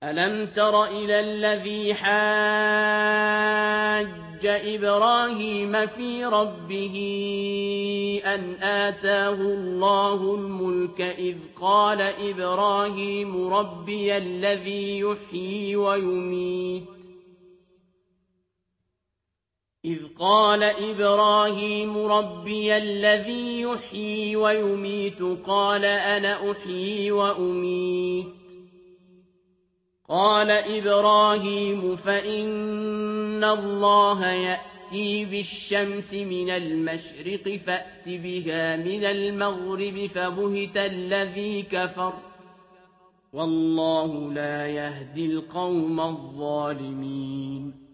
ألم تر إلى الذي حاج إبراهيم في ربه أن آتاه الله الملك إذ قال إبراهيم ربي الذي يحيي ويميت قال أنا أحيي وأميت قال إبراهيم فإن الله يأتي بالشمس من المشرق فأت بها من المغرب فبهت الذي كفر والله لا يهدي القوم الظالمين